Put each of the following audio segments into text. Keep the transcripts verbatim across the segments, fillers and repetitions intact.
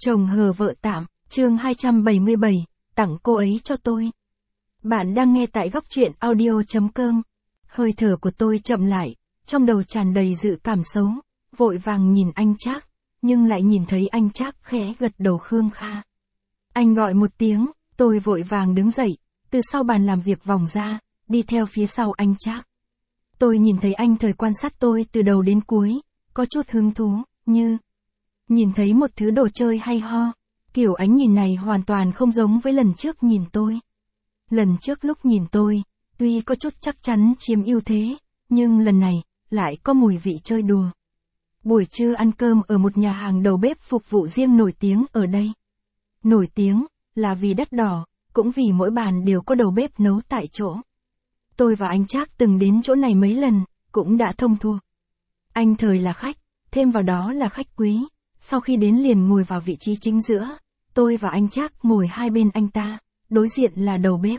Chồng hờ vợ tạm, chương hai trăm bảy mươi bảy, tặng cô ấy cho tôi. Bạn đang nghe tại góc truyện audio chấm com. Hơi thở của tôi chậm lại, trong đầu tràn đầy dự cảm xấu, vội vàng nhìn anh Trác, nhưng lại nhìn thấy anh Trác khẽ gật đầu Khương Kha. Anh gọi một tiếng, tôi vội vàng đứng dậy, từ sau bàn làm việc vòng ra, đi theo phía sau anh Trác. Tôi nhìn thấy anh Thời quan sát tôi từ đầu đến cuối, có chút hứng thú, như nhìn thấy một thứ đồ chơi hay ho. Kiểu ánh nhìn này hoàn toàn không giống với lần trước nhìn tôi. Lần trước lúc nhìn tôi, tuy có chút chắc chắn chiếm ưu thế, nhưng lần này, lại có mùi vị chơi đùa. Buổi trưa ăn cơm ở một nhà hàng đầu bếp phục vụ riêng nổi tiếng ở đây. Nổi tiếng, là vì đắt đỏ, cũng vì mỗi bàn đều có đầu bếp nấu tại chỗ. Tôi và anh Trác từng đến chỗ này mấy lần, cũng đã thông thuộc. Anh Thời là khách, thêm vào đó là khách quý. Sau khi đến liền ngồi vào vị trí chính giữa, tôi và anh Trác ngồi hai bên anh ta, đối diện là đầu bếp.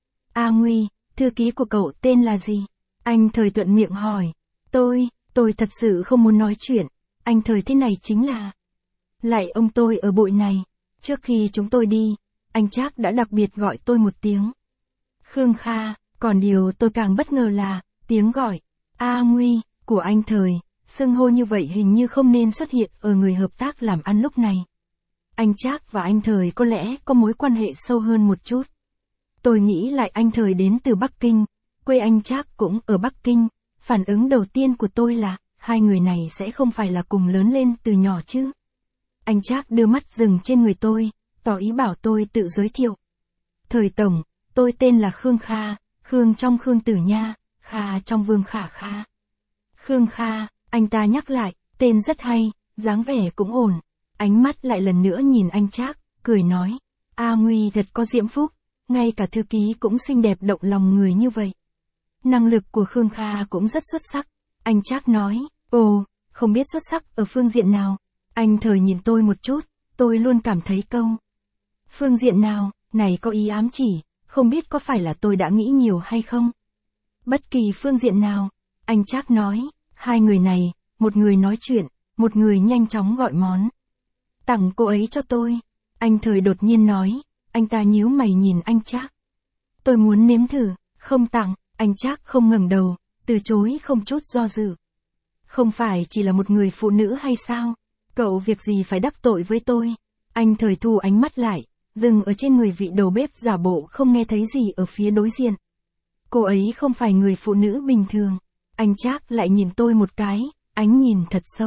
A Nguy, thư ký của cậu tên là gì? Anh Thời thuận miệng hỏi. Tôi, tôi thật sự không muốn nói chuyện, anh Thời thế này chính là... Lại ông tôi ở bụi này, trước khi chúng tôi đi, anh Trác đã đặc biệt gọi tôi một tiếng. Khương Kha, còn điều tôi càng bất ngờ là, tiếng gọi, A Nguy, của anh Thời. Xưng hô như vậy hình như không nên xuất hiện ở người hợp tác làm ăn lúc này. Anh Trác và anh Thời có lẽ có mối quan hệ sâu hơn một chút. Tôi nghĩ lại anh Thời đến từ Bắc Kinh, quê anh Trác cũng ở Bắc Kinh. Phản ứng đầu tiên của tôi là, hai người này sẽ không phải là cùng lớn lên từ nhỏ chứ. Anh Trác đưa mắt dừng trên người tôi, tỏ ý bảo tôi tự giới thiệu. Thời tổng, tôi tên là Khương Kha, Khương trong Khương Tử Nha, Kha trong Vương Khả Kha. Khương Kha. Anh ta nhắc lại, tên rất hay, dáng vẻ cũng ổn. Ánh mắt lại lần nữa nhìn anh Trác, cười nói. A Nguy thật có diễm phúc, ngay cả thư ký cũng xinh đẹp động lòng người như vậy. Năng lực của Khương Kha cũng rất xuất sắc. Anh Trác nói, ồ, không biết xuất sắc ở phương diện nào. Anh Thời nhìn tôi một chút, tôi luôn cảm thấy câu. Phương diện nào, này có ý ám chỉ, không biết có phải là tôi đã nghĩ nhiều hay không? Bất kỳ phương diện nào, anh Trác nói. Hai người này, một người nói chuyện, một người nhanh chóng gọi món. Tặng cô ấy cho tôi. Anh Thời đột nhiên nói, anh ta nhíu mày nhìn anh Trác. Tôi muốn nếm thử, không tặng, anh Trác không ngẩng đầu, từ chối không chút do dự. Không phải chỉ là một người phụ nữ hay sao? Cậu việc gì phải đắc tội với tôi? Anh Thời thu ánh mắt lại, dừng ở trên người vị đầu bếp giả bộ không nghe thấy gì ở phía đối diện. Cô ấy không phải người phụ nữ bình thường. Anh Trác lại nhìn tôi một cái, ánh nhìn thật sâu.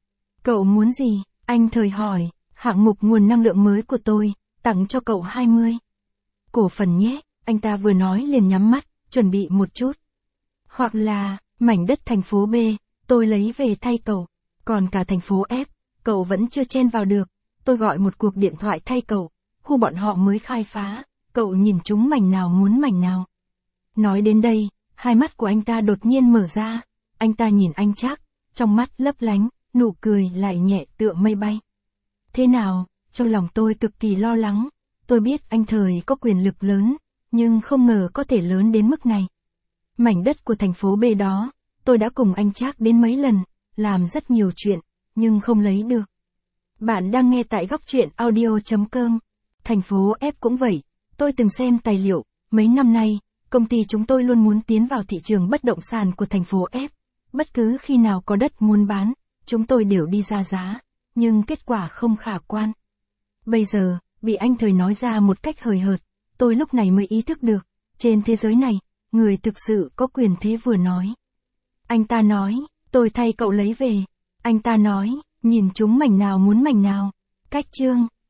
Cậu muốn gì? Anh Thời hỏi, hạng mục nguồn năng lượng mới của tôi, tặng cho cậu hai mươi. Cổ phần nhé, anh ta vừa nói liền nhắm mắt, chuẩn bị một chút. Hoặc là, mảnh đất thành phố B, tôi lấy về thay cậu. Còn cả thành phố F, cậu vẫn chưa chen vào được. Tôi gọi một cuộc điện thoại thay cậu, khu bọn họ mới khai phá, cậu nhìn chúng mảnh nào muốn mảnh nào. Nói đến đây, hai mắt của anh ta đột nhiên mở ra, anh ta nhìn anh Trác, trong mắt lấp lánh, nụ cười lại nhẹ tựa mây bay. Thế nào, trong lòng tôi cực kỳ lo lắng, tôi biết anh Thời có quyền lực lớn, nhưng không ngờ có thể lớn đến mức này. Mảnh đất của thành phố B đó, tôi đã cùng anh Trác đến mấy lần, làm rất nhiều chuyện, nhưng không lấy được. Bạn đang nghe tại góc truyện audio chấm com. Thành phố F cũng vậy, tôi từng xem tài liệu, mấy năm nay, công ty chúng tôi luôn muốn tiến vào thị trường bất động sản của thành phố F. Bất cứ khi nào có đất muốn bán, chúng tôi đều đi ra giá, nhưng kết quả không khả quan. Bây giờ, bị anh Thời nói ra một cách hời hợt, tôi lúc này mới ý thức được, trên thế giới này, người thực sự có quyền thế vừa nói. Anh ta nói, tôi thay cậu lấy về. Anh ta nói, nhìn chúng mảnh nào muốn mảnh nào. Cách chương.